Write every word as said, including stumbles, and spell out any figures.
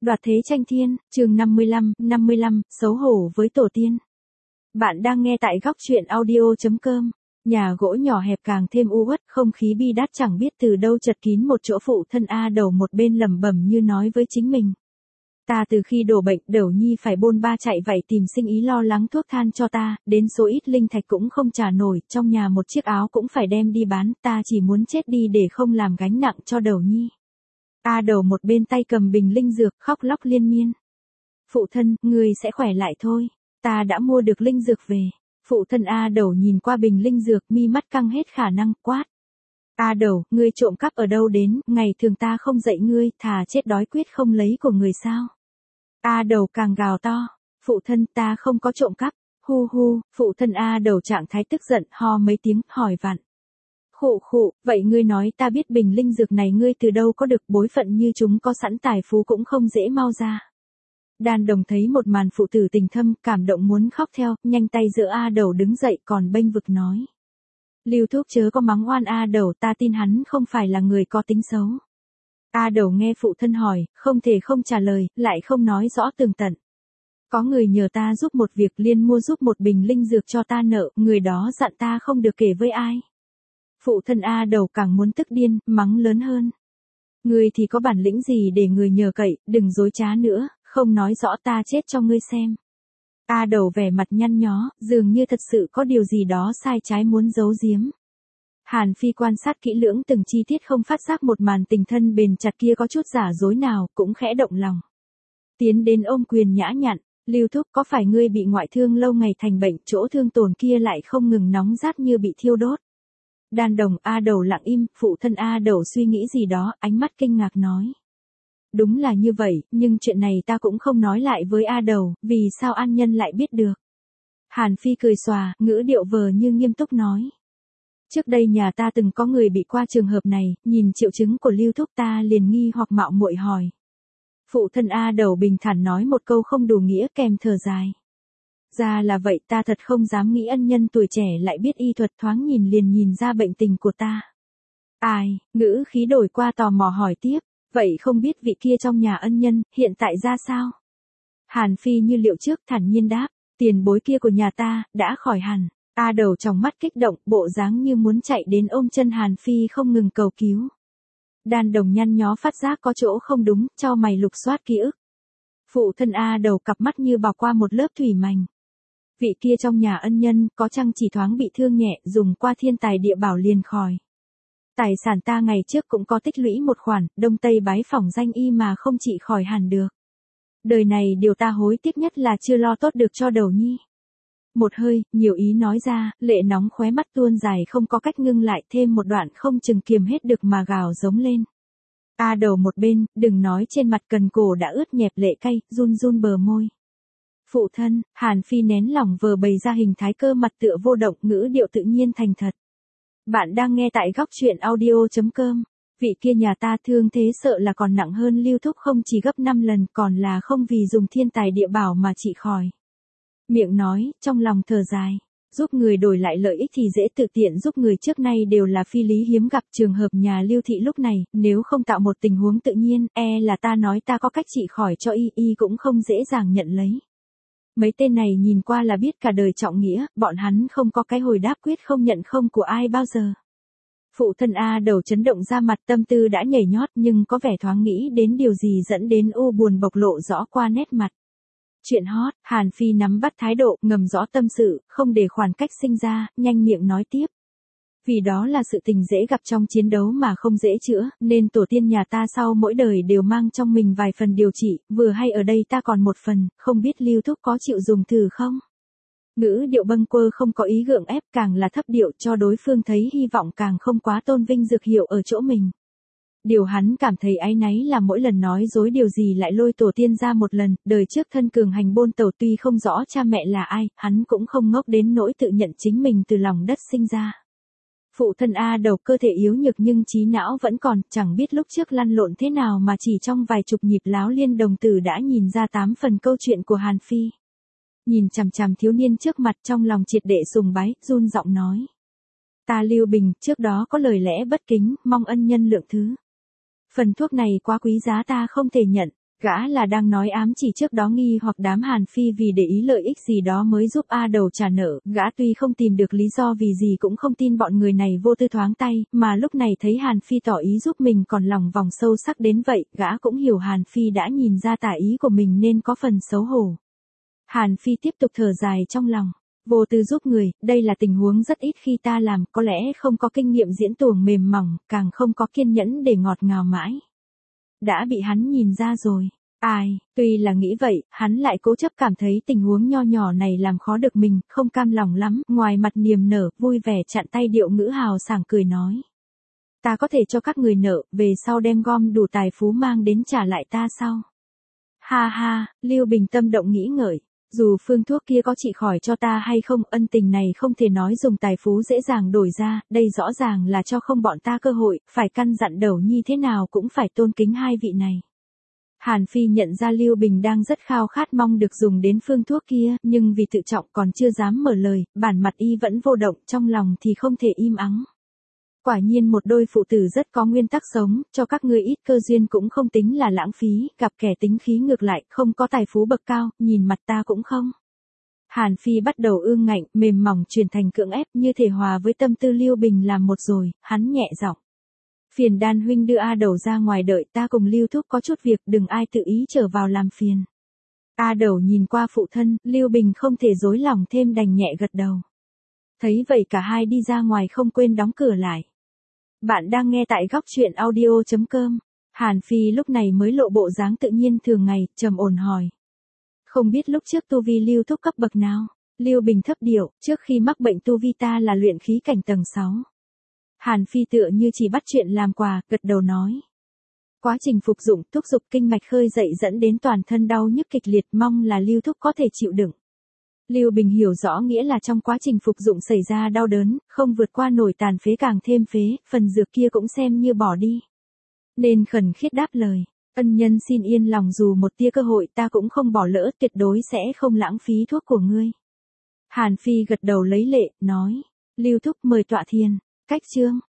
Đoạt thế tranh thiên, chương năm mươi lăm, năm mươi lăm, xấu hổ với tổ tiên. Bạn đang nghe tại góc truyện audio chấm com. Nhà gỗ nhỏ hẹp càng thêm u uất, không khí bi đát chẳng biết từ đâu chật kín một chỗ. Phụ thân A Đầu một bên lẩm bẩm như nói với chính mình. Ta từ khi đổ bệnh, Đẩu Nhi phải bôn ba chạy vậy tìm sinh ý lo lắng thuốc than cho ta, đến số ít linh thạch cũng không trả nổi, trong nhà một chiếc áo cũng phải đem đi bán, ta chỉ muốn chết đi để không làm gánh nặng cho Đẩu Nhi. A Đầu một bên tay cầm bình linh dược, khóc lóc liên miên. Phụ thân, ngươi sẽ khỏe lại thôi, ta đã mua được linh dược về. Phụ thân A Đầu nhìn qua bình linh dược, mi mắt căng hết khả năng, quát. A Đầu, ngươi trộm cắp ở đâu đến, ngày thường ta không dạy ngươi, thà chết đói quyết không lấy của người sao. A Đầu càng gào to, phụ thân ta không có trộm cắp, hu hu, phụ thân A Đầu trạng thái tức giận, ho mấy tiếng, hỏi vặn. Khụ khụ, vậy ngươi nói ta biết bình linh dược này ngươi từ đâu có được, bối phận như chúng có sẵn tài phú cũng không dễ mau ra. Đàn Đồng thấy một màn phụ tử tình thâm, cảm động muốn khóc theo, nhanh tay giơ A Đầu đứng dậy còn bênh vực nói. Lưu Thúc chớ có mắng oan A Đầu, ta tin hắn không phải là người có tính xấu. A Đầu nghe phụ thân hỏi, không thể không trả lời, lại không nói rõ tường tận. Có người nhờ ta giúp một việc, liền mua giúp một bình linh dược cho ta nợ, người đó dặn ta không được kể với ai. Phụ thân A Đầu càng muốn tức điên, mắng lớn hơn. Ngươi thì có bản lĩnh gì để người nhờ cậy, đừng dối trá nữa, không nói rõ ta chết cho ngươi xem. A Đầu vẻ mặt nhăn nhó, dường như thật sự có điều gì đó sai trái muốn giấu giếm. Hàn Phi quan sát kỹ lưỡng từng chi tiết không phát giác một màn tình thân bền chặt kia có chút giả dối nào, cũng khẽ động lòng. Tiến đến ôm quyền nhã nhặn, Lưu Thúc có phải ngươi bị ngoại thương lâu ngày thành bệnh, chỗ thương tổn kia lại không ngừng nóng rát như bị thiêu đốt. Đàn Đồng. A Đầu lặng im, phụ thân A Đầu suy nghĩ gì đó, ánh mắt kinh ngạc nói. Đúng là như vậy, nhưng chuyện này ta cũng không nói lại với A Đầu, vì sao An Nhân lại biết được. Hàn Phi cười xòa, ngữ điệu vờ như nghiêm túc nói. Trước đây nhà ta từng có người bị qua trường hợp này, nhìn triệu chứng của Lưu Thúc ta liền nghi hoặc mạo muội hỏi. Phụ thân A Đầu bình thản nói một câu không đủ nghĩa kèm thở dài. Ra là vậy, ta thật không dám nghĩ ân nhân tuổi trẻ lại biết y thuật, thoáng nhìn liền nhìn ra bệnh tình của ta. Ai, ngữ khí đổi qua tò mò hỏi tiếp, vậy không biết vị kia trong nhà ân nhân, hiện tại ra sao? Hàn Phi như liệu trước thản nhiên đáp, tiền bối kia của nhà ta, đã khỏi hẳn. A Đầu trong mắt kích động, bộ dáng như muốn chạy đến ôm chân Hàn Phi không ngừng cầu cứu. Đàn Đồng nhăn nhó phát giác có chỗ không đúng, cho mày lục soát ký ức. Phụ thân A Đầu cặp mắt như bào qua một lớp thủy mành. Vị kia trong nhà ân nhân, có chăng chỉ thoáng bị thương nhẹ, dùng qua thiên tài địa bảo liền khỏi. Tài sản ta ngày trước cũng có tích lũy một khoản, đông tây bái phỏng danh y mà không trị khỏi hẳn được. Đời này điều ta hối tiếc nhất là chưa lo tốt được cho Đẩu Nhi. Một hơi, nhiều ý nói ra, lệ nóng khóe mắt tuôn dài không có cách ngưng lại, thêm một đoạn không chừng kiềm hết được mà gào giống lên. A Đầu một bên, đừng nói trên mặt cần cổ đã ướt nhẹp lệ cay, run run bờ môi. Phụ thân, Hàn Phi nén lòng vờ bày ra hình thái cơ mặt tựa vô động, ngữ điệu tự nhiên thành thật. Bạn đang nghe tại góc truyện audio chấm com. Vị kia nhà ta thương thế sợ là còn nặng hơn Lưu Thúc không chỉ gấp năm lần, còn là không vì dùng thiên tài địa bảo mà trị khỏi. Miệng nói, trong lòng thở dài. Giúp người đổi lại lợi ích thì dễ, tự tiện giúp người trước nay đều là phi lý hiếm gặp. Trường hợp nhà Lưu Thị lúc này, nếu không tạo một tình huống tự nhiên, e là ta nói ta có cách trị khỏi cho y, y cũng không dễ dàng nhận lấy. Mấy tên này nhìn qua là biết cả đời trọng nghĩa, bọn hắn không có cái hồi đáp quyết không nhận không của ai bao giờ. Phụ thân A Đầu chấn động ra mặt, tâm tư đã nhảy nhót nhưng có vẻ thoáng nghĩ đến điều gì dẫn đến u buồn bộc lộ rõ qua nét mặt. Chuyện hot, Hàn Phi nắm bắt thái độ, ngầm rõ tâm sự, không để khoảng cách sinh ra, nhanh miệng nói tiếp. Vì đó là sự tình dễ gặp trong chiến đấu mà không dễ chữa, nên tổ tiên nhà ta sau mỗi đời đều mang trong mình vài phần điều trị, vừa hay ở đây ta còn một phần, không biết Lưu Thúc có chịu dùng thử không? Ngữ điệu bâng quơ không có ý gượng ép, càng là thấp điệu cho đối phương thấy hy vọng, càng không quá tôn vinh dược hiệu ở chỗ mình. Điều hắn cảm thấy áy náy là mỗi lần nói dối điều gì lại lôi tổ tiên ra một lần, đời trước thân cường hành bôn tẩu tuy không rõ cha mẹ là ai, hắn cũng không ngốc đến nỗi tự nhận chính mình từ lòng đất sinh ra. Phụ thân A Đầu cơ thể yếu nhược nhưng trí não vẫn còn, chẳng biết lúc trước lăn lộn thế nào mà chỉ trong vài chục nhịp láo liên đồng tử đã nhìn ra tám phần câu chuyện của Hàn Phi. Nhìn chằm chằm thiếu niên trước mặt, trong lòng triệt để sùng bái, run giọng nói. Ta Lưu Bình, trước đó có lời lẽ bất kính, mong ân nhân lượng thứ. Phần thuốc này quá quý giá ta không thể nhận. Gã là đang nói ám chỉ trước đó nghi hoặc đám Hàn Phi vì để ý lợi ích gì đó mới giúp A Đầu trả nợ, gã tuy không tìm được lý do vì gì cũng không tin bọn người này vô tư thoáng tay, mà lúc này thấy Hàn Phi tỏ ý giúp mình còn lòng vòng sâu sắc đến vậy, gã cũng hiểu Hàn Phi đã nhìn ra tà ý của mình nên có phần xấu hổ. Hàn Phi tiếp tục thở dài trong lòng. Vô tư giúp người, đây là tình huống rất ít khi ta làm, có lẽ không có kinh nghiệm diễn tuồng mềm mỏng, càng không có kiên nhẫn để ngọt ngào mãi. Đã bị hắn nhìn ra rồi. Ai, tuy là nghĩ vậy, hắn lại cố chấp cảm thấy tình huống nho nhỏ này làm khó được mình, không cam lòng lắm, ngoài mặt niềm nở, vui vẻ chặn tay điệu ngữ hào sảng cười nói. Ta có thể cho các người nợ, về sau đem gom đủ tài phú mang đến trả lại ta sau. Ha ha, Lưu Bình tâm động nghĩ ngợi. Dù phương thuốc kia có trị khỏi cho ta hay không, ân tình này không thể nói dùng tài phú dễ dàng đổi ra, đây rõ ràng là cho không bọn ta cơ hội, phải căn dặn Đầu Nhi thế nào cũng phải tôn kính hai vị này. Hàn Phi nhận ra Lưu Bình đang rất khao khát mong được dùng đến phương thuốc kia, nhưng vì tự trọng còn chưa dám mở lời, bản mặt y vẫn vô động, trong lòng thì không thể im ắng. Quả nhiên một đôi phụ tử rất có nguyên tắc sống, cho các ngươi ít cơ duyên cũng không tính là lãng phí, gặp kẻ tính khí ngược lại, không có tài phú bậc cao, nhìn mặt ta cũng không. Hàn Phi bắt đầu ương ngạnh, mềm mỏng chuyển thành cưỡng ép, như thể hòa với tâm tư Lưu Bình làm một rồi, hắn nhẹ giọng. Phiền Đan huynh đưa A Đầu ra ngoài đợi, ta cùng Lưu thúc có chút việc, đừng ai tự ý trở vào làm phiền. A Đầu nhìn qua phụ thân, Lưu Bình không thể dối lòng thêm đành nhẹ gật đầu. Thấy vậy cả hai đi ra ngoài không quên đóng cửa lại. Bạn đang nghe tại góc truyện audio chấm com. Hàn Phi lúc này mới lộ bộ dáng tự nhiên thường ngày, trầm ổn hỏi. Không biết lúc trước tu vi Lưu thúc cấp bậc nào? Lưu Bình thấp điệu, trước khi mắc bệnh tu vi ta là luyện khí cảnh tầng sáu. Hàn Phi tựa như chỉ bắt chuyện làm quà, gật đầu nói. Quá trình phục dụng thúc dục kinh mạch khơi dậy dẫn đến toàn thân đau nhức kịch liệt, mong là Lưu thúc có thể chịu đựng. Lưu Bình hiểu rõ nghĩa là trong quá trình phục dụng xảy ra đau đớn, không vượt qua nổi tàn phế càng thêm phế, phần dược kia cũng xem như bỏ đi. Nên khẩn khiết đáp lời, ân nhân xin yên lòng, dù một tia cơ hội ta cũng không bỏ lỡ, tuyệt đối sẽ không lãng phí thuốc của ngươi. Hàn Phi gật đầu lấy lệ, nói, Lưu thúc mời tọa thiền, cách chương.